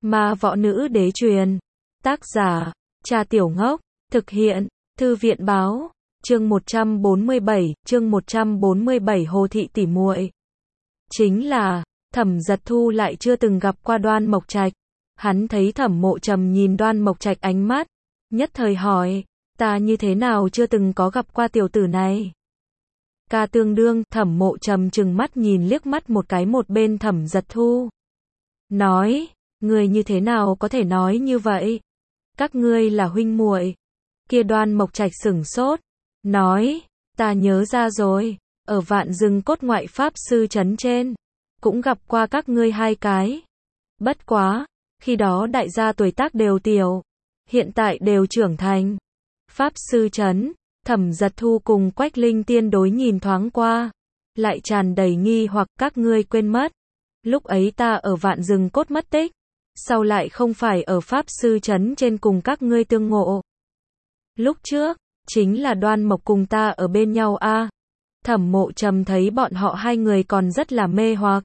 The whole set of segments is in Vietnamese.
Ma võ nữ đế truyền. Tác giả, Trà Tiểu Ngốc. Thực hiện, Thư viện báo. Chương 147, Hồ thị tỉ muội. Chính là, Thẩm Giật Thu lại chưa từng gặp qua Đoan Mộc Trạch. Hắn thấy Thẩm Mộ Trầm nhìn Đoan Mộc Trạch ánh mắt, nhất thời hỏi, ta như thế nào chưa từng có gặp qua tiểu tử này? Ca tương đương, Thẩm Mộ Trầm trừng mắt nhìn liếc mắt một cái một bên Thẩm Giật Thu. Nói, người như thế nào có thể nói như vậy? Các ngươi là huynh muội. Kia Đoan Mộc Trạch sửng sốt, nói, ta nhớ ra rồi, ở Vạn Rừng Cốt ngoại pháp sư trấn trên, cũng gặp qua các ngươi hai cái. Bất quá, khi đó đại gia tuổi tác đều tiểu, hiện tại đều trưởng thành. Pháp sư trấn, Thẩm Giật Thu cùng Quách Linh Tiên đối nhìn thoáng qua, lại tràn đầy nghi hoặc các ngươi quên mất. Lúc ấy ta ở Vạn Rừng Cốt mất tích, sau lại không phải ở Pháp sư trấn trên cùng các ngươi tương ngộ. Lúc trước, chính là Đoan Mộc cùng ta ở bên nhau a. Thẩm Mộ Trầm thấy bọn họ hai người còn rất là mê hoặc,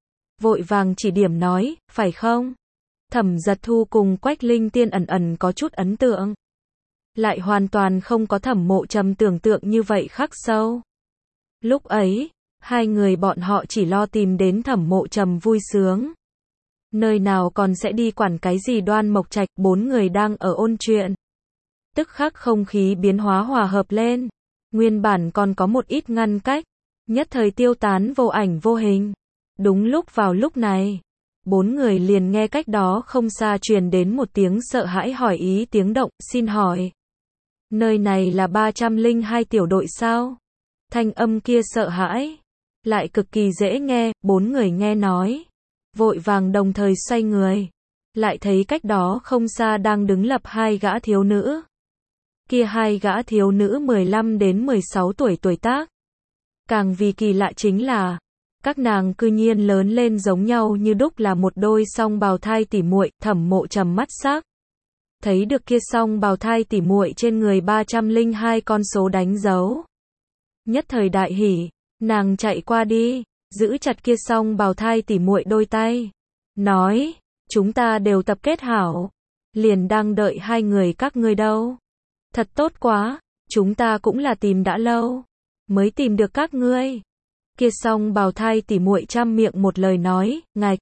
vội vàng chỉ điểm nói, phải không? Thẩm Giật Thu cùng Quách Linh Tiên ẩn ẩn có chút ấn tượng, lại hoàn toàn không có Thẩm Mộ Trầm tưởng tượng như vậy khắc sâu. Lúc ấy, hai người bọn họ chỉ lo tìm đến Thẩm Mộ Trầm vui sướng, nơi nào còn sẽ đi quản cái gì Đoan Mộc Trạch. Bốn người đang ở ôn chuyện, tức khắc không khí biến hóa hòa hợp lên, nguyên bản còn có một ít ngăn cách, nhất thời tiêu tán vô ảnh vô hình. Đúng lúc vào lúc này, bốn người liền nghe cách đó không xa truyền đến một tiếng sợ hãi hỏi ý tiếng động, xin hỏi, nơi này là 302 tiểu đội sao? Thanh âm kia sợ hãi, lại cực kỳ dễ nghe, bốn người nghe nói, vội vàng đồng thời xoay người, lại thấy cách đó không xa đang đứng lập hai gã thiếu nữ. Kia hai gã thiếu nữ 15 đến 16 tuổi tuổi tác. Càng vì kỳ lạ chính là, các nàng cư nhiên lớn lên giống nhau như đúc là một đôi song bào thai tỉ muội. Thẩm Mộ Trầm mắt sắc, thấy được kia song bào thai tỉ muội trên người 302 con số đánh dấu, nhất thời đại hỉ, nàng chạy qua đi, giữ chặt kia song bào thai tỉ muội đôi tay, nói, chúng ta đều tập kết hảo, liền đang đợi hai người các ngươi đâu. Thật tốt quá, chúng ta cũng là tìm đã lâu, mới tìm được các ngươi. Kia song bào thai tỉ muội trăm miệng một lời nói, ngạch.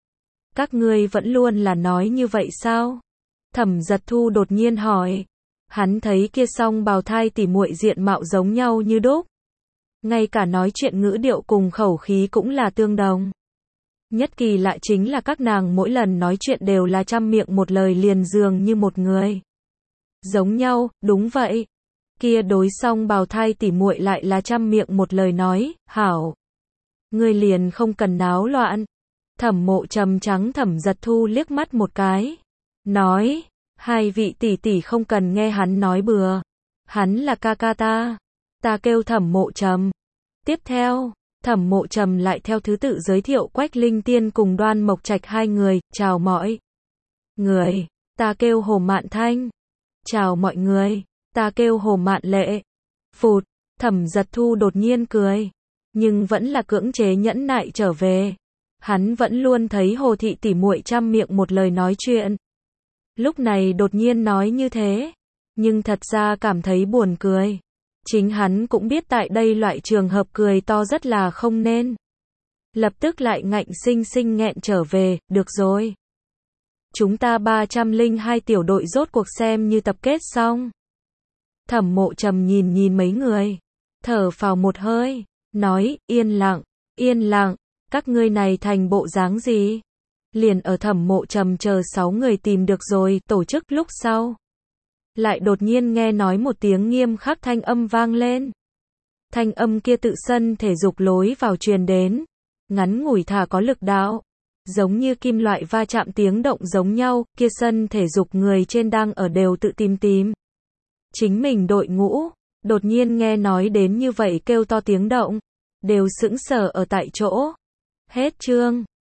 Các ngươi vẫn luôn là nói như vậy sao? Thẩm Giật Thu đột nhiên hỏi. Hắn thấy kia song bào thai tỉ muội diện mạo giống nhau như đúc, ngay cả nói chuyện ngữ điệu cùng khẩu khí cũng là tương đồng. Nhất kỳ lạ chính là các nàng mỗi lần nói chuyện đều là trăm miệng một lời liền dường như một người. Giống nhau, đúng vậy. Kia đối song bào thai tỉ muội lại là trăm miệng một lời nói, hảo. Ngươi liền không cần náo loạn. Thẩm Mộ Trầm trắng Thẩm Giật Thu liếc mắt một cái, nói, hai vị tỷ tỷ không cần nghe hắn nói bừa. Hắn là ca ca ta. Ta kêu Thẩm Mộ Trầm. Tiếp theo, Thẩm Mộ Trầm lại theo thứ tự giới thiệu Quách Linh Tiên cùng Đoan Mộc Trạch hai người, chào mọi người, ta kêu Hồ Mạn Thanh. Chào mọi người, ta kêu Hồ Mạn Lệ. Phụt, Thẩm Giật Thu đột nhiên cười, nhưng vẫn là cưỡng chế nhẫn nại trở về. Hắn vẫn luôn thấy Hồ thị tỉ muội trăm miệng một lời nói chuyện, lúc này đột nhiên nói như thế, nhưng thật ra cảm thấy buồn cười. Chính hắn cũng biết tại đây loại trường hợp cười to rất là không nên. Lập tức lại ngạnh sinh sinh nghẹn trở về, được rồi. Chúng ta 302 tiểu đội rốt cuộc xem như tập kết xong. Thẩm Mộ Trầm nhìn mấy người, thở phào một hơi, nói, yên lặng, các ngươi này thành bộ dáng gì? Liền ở Thẩm Mộ Trầm chờ 6 người tìm được rồi, tổ chức lúc sau. Lại đột nhiên nghe nói một tiếng nghiêm khắc thanh âm vang lên. Thanh âm kia tự sân thể dục lối vào truyền đến, ngắn ngủi thả có lực đạo, giống như kim loại va chạm tiếng động giống nhau. Kia sân thể dục người trên đang ở đều tự tìm chính mình đội ngũ, đột nhiên nghe nói đến như vậy kêu to tiếng động, đều sững sờ ở tại chỗ. Hết chương.